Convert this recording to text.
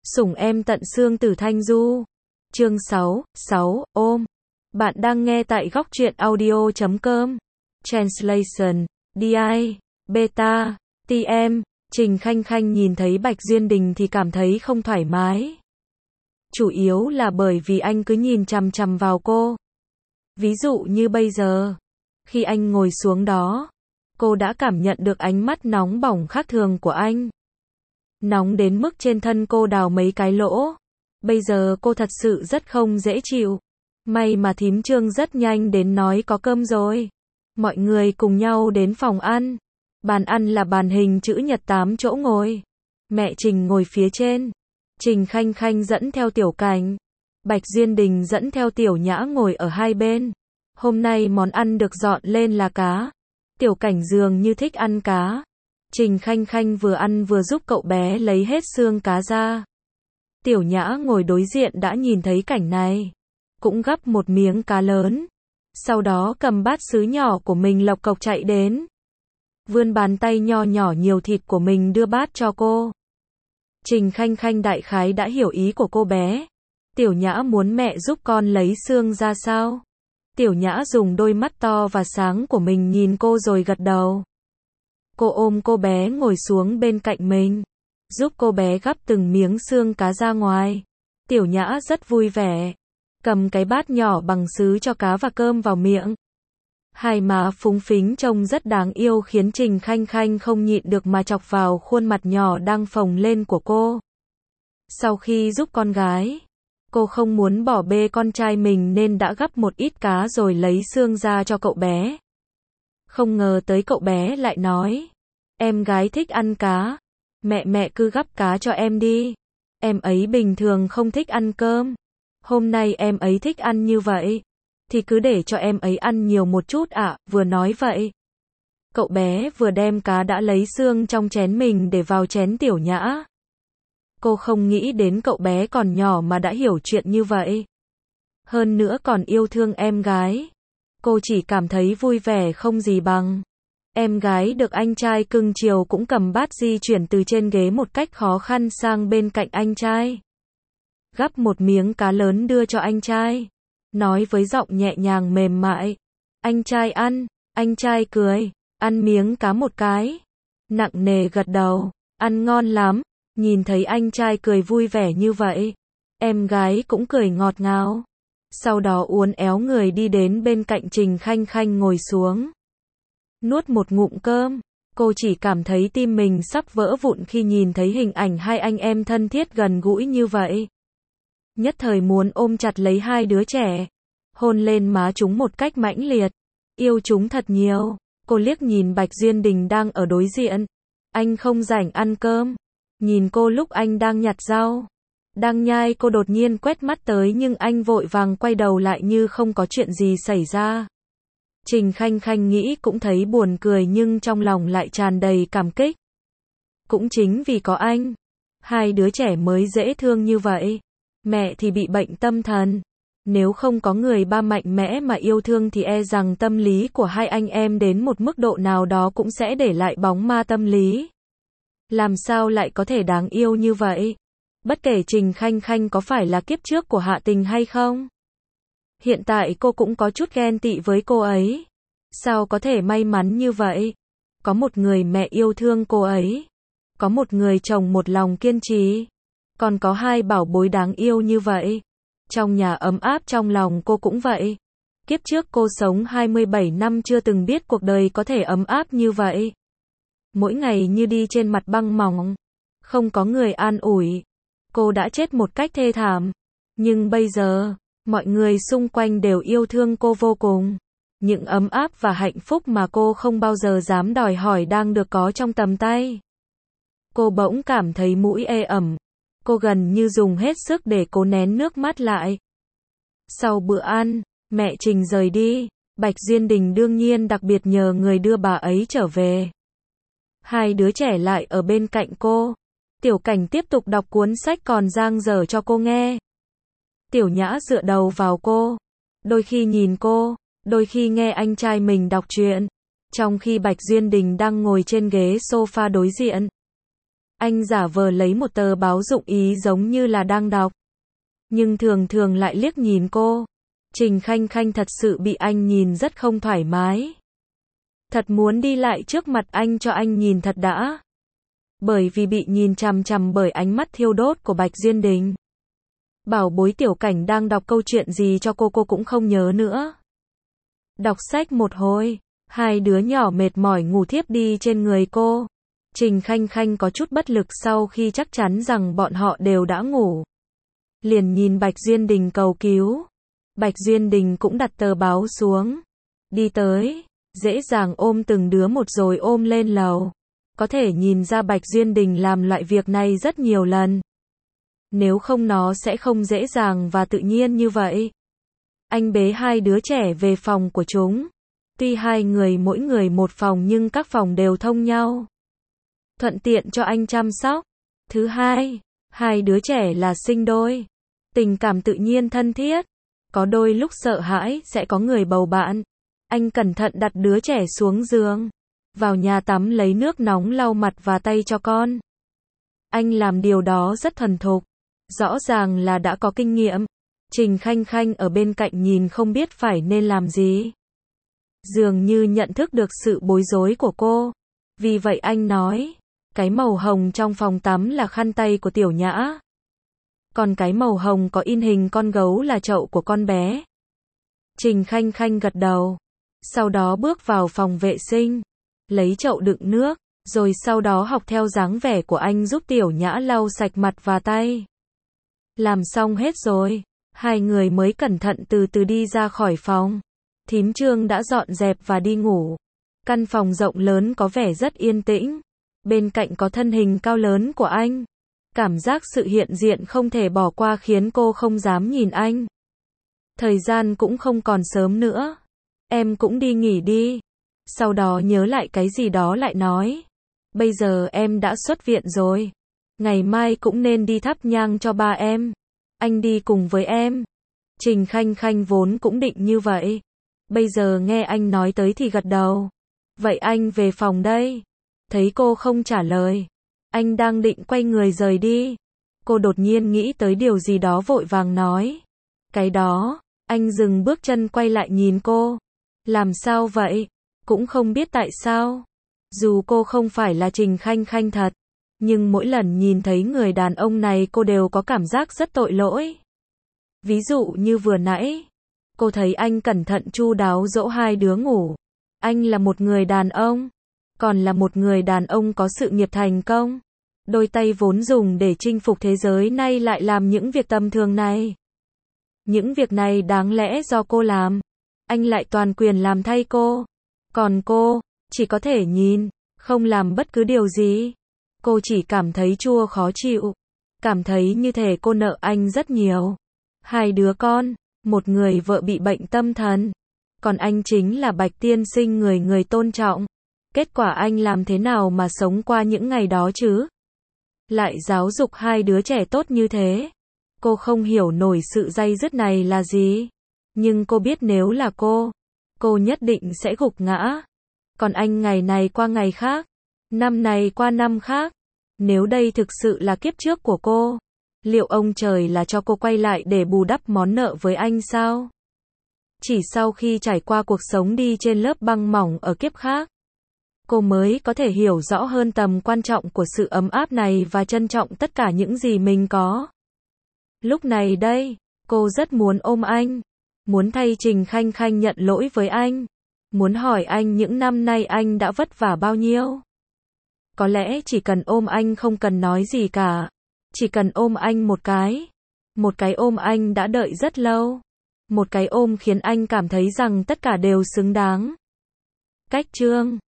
Sủng em tận xương Tử Thanh Du. Chương 6, ôm. Bạn đang nghe tại góc truyện audio.com. Translation, DI, Beta, TM. Trình Khanh Khanh nhìn thấy Bạch Duyên Đình thì cảm thấy không thoải mái. Chủ yếu là bởi vì anh cứ nhìn chằm chằm vào cô. Ví dụ như bây giờ, khi anh ngồi xuống đó, cô đã cảm nhận được ánh mắt nóng bỏng khác thường của anh. Nóng đến mức trên thân cô đào mấy cái lỗ. Bây giờ cô thật sự rất không dễ chịu. May mà thím Trương rất nhanh đến nói có cơm rồi. Mọi người cùng nhau đến phòng ăn. Bàn ăn là bàn hình chữ nhật 8 chỗ ngồi. Mẹ Trình ngồi phía trên. Trình Khanh Khanh dẫn theo Tiểu Cảnh. Bạch Duyên Đình dẫn theo Tiểu Nhã ngồi ở hai bên. Hôm nay món ăn được dọn lên là cá. Tiểu Cảnh dường như thích ăn cá. Trình Khanh Khanh vừa ăn vừa giúp cậu bé lấy hết xương cá ra. Tiểu Nhã ngồi đối diện đã nhìn thấy cảnh này. Cũng gắp một miếng cá lớn. Sau đó cầm bát sứ nhỏ của mình lộc cộc chạy đến. Vươn bàn tay nho nhỏ nhiều thịt của mình đưa bát cho cô. Trình Khanh Khanh đại khái đã hiểu ý của cô bé. Tiểu Nhã muốn mẹ giúp con lấy xương ra sao? Tiểu Nhã dùng đôi mắt to và sáng của mình nhìn cô rồi gật đầu. Cô ôm cô bé ngồi xuống bên cạnh mình, giúp cô bé gắp từng miếng xương cá ra ngoài. Tiểu Nhã rất vui vẻ, cầm cái bát nhỏ bằng sứ cho cá và cơm vào miệng. Hai má phúng phính trông rất đáng yêu khiến Trình Khanh Khanh không nhịn được mà chọc vào khuôn mặt nhỏ đang phồng lên của cô. Sau khi giúp con gái, cô không muốn bỏ bê con trai mình nên đã gắp một ít cá rồi lấy xương ra cho cậu bé. Không ngờ tới cậu bé lại nói, em gái thích ăn cá, mẹ cứ gắp cá cho em đi. Em ấy bình thường không thích ăn cơm. Hôm nay em ấy thích ăn như vậy, thì cứ để cho em ấy ăn nhiều một chút ạ. Vừa nói vậy, cậu bé vừa đem cá đã lấy xương trong chén mình để vào chén Tiểu Nhã. Cô không nghĩ đến cậu bé còn nhỏ mà đã hiểu chuyện như vậy. Hơn nữa còn yêu thương em gái. Cô chỉ cảm thấy vui vẻ không gì bằng. Em gái được anh trai cưng chiều cũng cầm bát di chuyển từ trên ghế một cách khó khăn sang bên cạnh anh trai. Gắp một miếng cá lớn đưa cho anh trai. Nói với giọng nhẹ nhàng mềm mại. Anh trai ăn, anh trai cười, ăn miếng cá một cái. Nặng nề gật đầu, ăn ngon lắm. Nhìn thấy anh trai cười vui vẻ như vậy, em gái cũng cười ngọt ngào. Sau đó uốn éo người đi đến bên cạnh Trình Khanh Khanh ngồi xuống. Nuốt một ngụm cơm, cô chỉ cảm thấy tim mình sắp vỡ vụn khi nhìn thấy hình ảnh hai anh em thân thiết gần gũi như vậy. Nhất thời muốn ôm chặt lấy hai đứa trẻ, hôn lên má chúng một cách mãnh liệt, yêu chúng thật nhiều. Cô liếc nhìn Bạch Duyên Đình đang ở đối diện. Anh không rảnh ăn cơm. Nhìn cô lúc anh đang nhặt rau, đang nhai, cô đột nhiên quét mắt tới nhưng anh vội vàng quay đầu lại như không có chuyện gì xảy ra. Trình Khanh Khanh nghĩ cũng thấy buồn cười nhưng trong lòng lại tràn đầy cảm kích. Cũng chính vì có anh, hai đứa trẻ mới dễ thương như vậy. Mẹ thì bị bệnh tâm thần. Nếu không có người ba mạnh mẽ mà yêu thương thì e rằng tâm lý của hai anh em đến một mức độ nào đó cũng sẽ để lại bóng ma tâm lý. Làm sao lại có thể đáng yêu như vậy? Bất kể Trình Khanh Khanh có phải là kiếp trước của Hạ Tình hay không? Hiện tại cô cũng có chút ghen tị với cô ấy. Sao có thể may mắn như vậy? Có một người mẹ yêu thương cô ấy. Có một người chồng một lòng kiên trì. Còn có hai bảo bối đáng yêu như vậy. Trong nhà ấm áp trong lòng cô cũng vậy. Kiếp trước cô sống 27 năm chưa từng biết cuộc đời có thể ấm áp như vậy. Mỗi ngày như đi trên mặt băng mỏng. Không có người an ủi. Cô đã chết một cách thê thảm. Nhưng bây giờ, mọi người xung quanh đều yêu thương cô vô cùng. Những ấm áp và hạnh phúc mà cô không bao giờ dám đòi hỏi đang được có trong tầm tay. Cô bỗng cảm thấy mũi ê ẩm. Cô gần như dùng hết sức để cố nén nước mắt lại. Sau bữa ăn, mẹ Trình rời đi. Bạch Duyên Đình đương nhiên đặc biệt nhờ người đưa bà ấy trở về. Hai đứa trẻ lại ở bên cạnh cô. Tiểu Cảnh tiếp tục đọc cuốn sách còn dang dở cho cô nghe. Tiểu Nhã dựa đầu vào cô. Đôi khi nhìn cô, đôi khi nghe anh trai mình đọc truyện. Trong khi Bạch Duyên Đình đang ngồi trên ghế sofa đối diện. Anh giả vờ lấy một tờ báo dụng ý giống như là đang đọc. Nhưng thường thường lại liếc nhìn cô. Trình Khanh Khanh thật sự bị anh nhìn rất không thoải mái. Thật muốn đi lại trước mặt anh cho anh nhìn thật đã. Bởi vì bị nhìn chằm chằm bởi ánh mắt thiêu đốt của Bạch Duyên Đình. Bảo bối Tiểu Cảnh đang đọc câu chuyện gì cho cô cũng không nhớ nữa. Đọc sách một hồi, hai đứa nhỏ mệt mỏi ngủ thiếp đi trên người cô. Trình Khanh Khanh có chút bất lực sau khi chắc chắn rằng bọn họ đều đã ngủ. Liền nhìn Bạch Duyên Đình cầu cứu. Bạch Duyên Đình cũng đặt tờ báo xuống. Đi tới, dễ dàng ôm từng đứa một rồi ôm lên lầu. Có thể nhìn ra Bạch Duyên Đình làm loại việc này rất nhiều lần. Nếu không nó sẽ không dễ dàng và tự nhiên như vậy. Anh bế hai đứa trẻ về phòng của chúng. Tuy hai người mỗi người một phòng nhưng các phòng đều thông nhau. Thuận tiện cho anh chăm sóc. Thứ hai, hai đứa trẻ là sinh đôi. Tình cảm tự nhiên thân thiết. Có đôi lúc sợ hãi sẽ có người bầu bạn. Anh cẩn thận đặt đứa trẻ xuống giường. Vào nhà tắm lấy nước nóng lau mặt và tay cho con. Anh làm điều đó rất thuần thục. Rõ ràng là đã có kinh nghiệm. Trình Khanh Khanh ở bên cạnh nhìn không biết phải nên làm gì. Dường như nhận thức được sự bối rối của cô. Vì vậy anh nói, cái màu hồng trong phòng tắm là khăn tay của Tiểu Nhã. Còn cái màu hồng có in hình con gấu là chậu của con bé. Trình Khanh Khanh gật đầu. Sau đó bước vào phòng vệ sinh. Lấy chậu đựng nước. Rồi sau đó học theo dáng vẻ của anh giúp Tiểu Nhã lau sạch mặt và tay. Làm xong hết rồi. Hai người mới cẩn thận từ từ đi ra khỏi phòng. Thím Trương đã dọn dẹp và đi ngủ. Căn phòng rộng lớn có vẻ rất yên tĩnh. Bên cạnh có thân hình cao lớn của anh. Cảm giác sự hiện diện không thể bỏ qua khiến cô không dám nhìn anh. Thời gian cũng không còn sớm nữa. Em cũng đi nghỉ đi. Sau đó nhớ lại cái gì đó lại nói. Bây giờ em đã xuất viện rồi. Ngày mai cũng nên đi thắp nhang cho ba em. Anh đi cùng với em. Trình Khanh Khanh vốn cũng định như vậy. Bây giờ nghe anh nói tới thì gật đầu. Vậy anh về phòng đây. Thấy cô không trả lời. Anh đang định quay người rời đi. Cô đột nhiên nghĩ tới điều gì đó vội vàng nói. Cái đó. Anh dừng bước chân quay lại nhìn cô. Làm sao vậy? Cũng không biết tại sao. Dù cô không phải là Trình Khanh Khanh thật. Nhưng mỗi lần nhìn thấy người đàn ông này cô đều có cảm giác rất tội lỗi. Ví dụ như vừa nãy. Cô thấy anh cẩn thận chu đáo dỗ hai đứa ngủ. Anh là một người đàn ông. Còn là một người đàn ông có sự nghiệp thành công. Đôi tay vốn dùng để chinh phục thế giới nay lại làm những việc tầm thường này. Những việc này đáng lẽ do cô làm. Anh lại toàn quyền làm thay cô. Còn cô, chỉ có thể nhìn, không làm bất cứ điều gì. Cô chỉ cảm thấy chua khó chịu. Cảm thấy như thể cô nợ anh rất nhiều. Hai đứa con, một người vợ bị bệnh tâm thần. Còn anh chính là Bạch tiên sinh người người tôn trọng. Kết quả anh làm thế nào mà sống qua những ngày đó chứ? Lại giáo dục hai đứa trẻ tốt như thế. Cô không hiểu nổi sự day dứt này là gì. Nhưng cô biết nếu là cô nhất định sẽ gục ngã. Còn anh ngày này qua ngày khác, năm này qua năm khác. Nếu đây thực sự là kiếp trước của cô, liệu ông trời là cho cô quay lại để bù đắp món nợ với anh sao? Chỉ sau khi trải qua cuộc sống đi trên lớp băng mỏng ở kiếp khác, cô mới có thể hiểu rõ hơn tầm quan trọng của sự ấm áp này và trân trọng tất cả những gì mình có. Lúc này đây, cô rất muốn ôm anh. Muốn thay Trình Khanh Khanh nhận lỗi với anh. Muốn hỏi anh những năm nay anh đã vất vả bao nhiêu. Có lẽ chỉ cần ôm anh không cần nói gì cả. Chỉ cần ôm anh một cái. Một cái ôm anh đã đợi rất lâu. Một cái ôm khiến anh cảm thấy rằng tất cả đều xứng đáng. Cách chương